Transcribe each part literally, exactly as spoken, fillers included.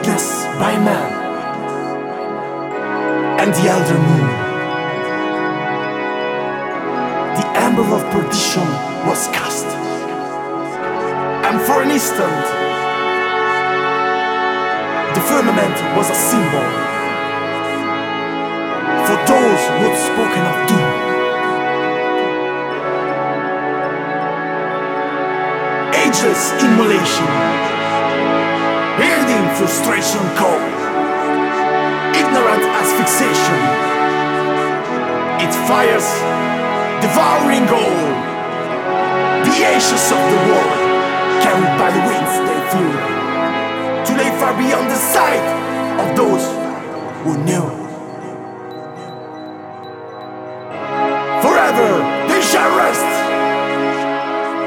witnessed by man and the elder moon. The ember of perdition was cast, and for an instant the firmament was a symbol for those who had spoken of doom. Ageless immolation, ending frustration cold, ignorant asphyxiation. It fires, devouring all. The ashes of the world, carried by the winds they flew, to lay far beyond the sight of those who knew. Forever they shall rest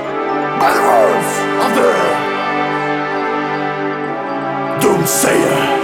by the words of the Doomsayer.